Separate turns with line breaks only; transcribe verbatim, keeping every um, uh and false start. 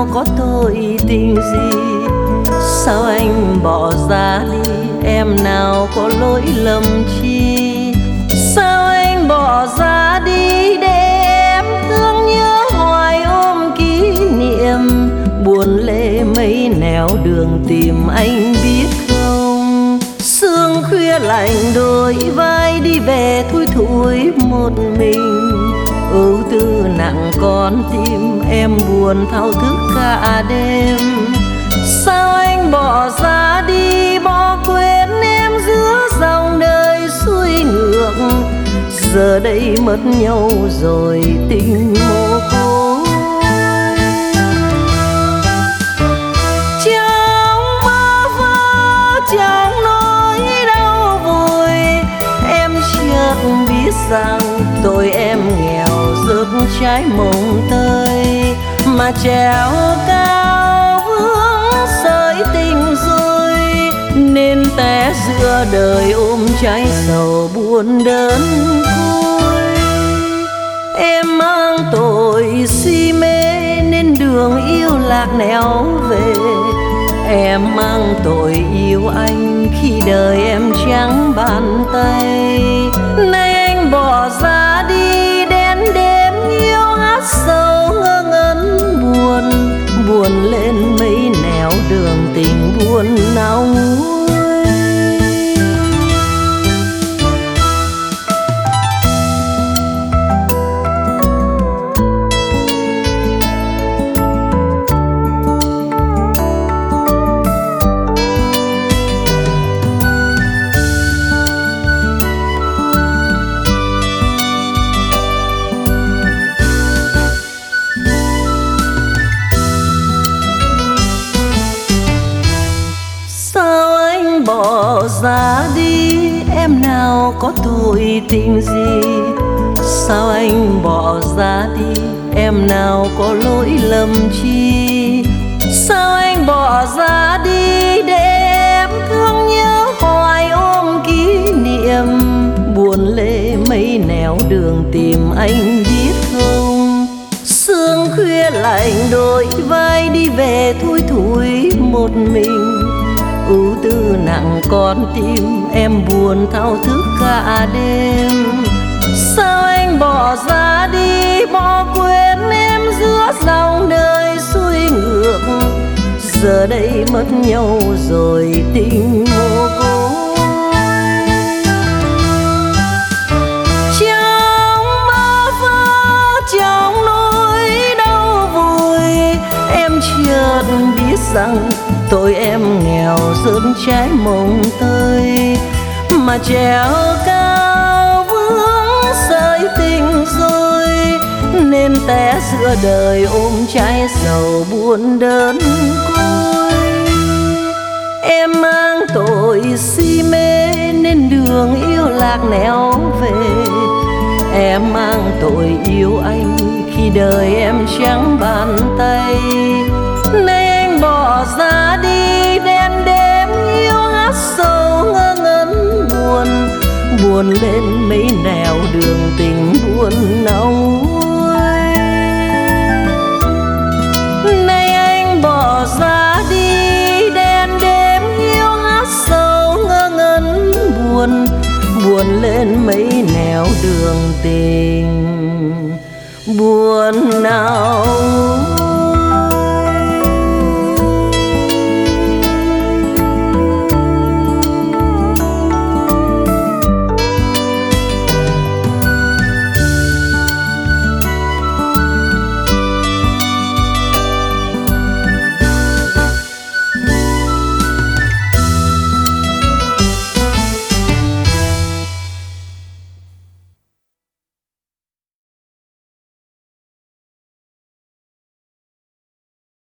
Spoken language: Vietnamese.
nào có tội tình gì, sao anh bỏ ra đi, em nào có lỗi lầm chi. Sao anh bỏ ra đi để em thương nhớ hoài ôm kỷ niệm, buồn lệ mấy nẻo đường tìm anh biết không. Sương khuya lạnh đôi vai đi về thui thủi một mình, ưu tư nặng con tim em buồn thao thức cả đêm. Sao anh bỏ ra đi bỏ quên em giữa dòng đời xuôi ngược, giờ đây mất nhau rồi tình mồ côi. Trong mơ vơ trong nỗi đau vùi, em chợt biết rằng tội em nghèo rớt trái mồng tơi, mà trèo cao vướng sợi tình rồi, nên té giữa đời ôm trái sầu buồn đơn côi. Em mang tội si mê nên đường yêu lạc nẻo về, em mang tội yêu anh khi đời em trắng bàn tay. Nay anh bỏ ra đi đen đêm yêu hát sầu ngơ ngẩn buồn, buồn lên mấy nẻo đường tình buồn nào nguôi. Bỏ ra đi em nào có tội tình gì, sao anh bỏ ra đi em nào có lỗi lầm chi. Sao anh bỏ ra đi để em thương nhớ hoài ôm kỷ niệm, buồn lệ mấy nẻo đường tìm anh biết không. Sương khuya lạnh đôi vai đi về thui thủi một mình, ưu tư nặng con tim em buồn thao thức cả đêm. Sao anh bỏ ra đi bỏ quên em giữa dòng đời xuôi ngược, giờ đây mất nhau rồi tình mồ côi. Trong mơ vơ trong nỗi đau vùi, em chợt biết rằng tội em nghèo rớt trái mồng tơi, mà trèo cao vướng sợi tình rồi, nên té giữa đời ôm trái sầu buồn đơn côi. Em mang tội si mê nên đường yêu lạc nẻo về, em mang tội yêu anh khi đời em trắng bàn tay. Nay anh bỏ ra đi đen đêm yêu hát sầu ngơ ngẩn buồn, buồn lên mấy nẻo đường tình buồn nào nguôi. Nay anh bỏ ra đi đen đêm yêu hát sầu ngơ ngẩn buồn, buồn lên mấy nẻo đường tình buồn nào.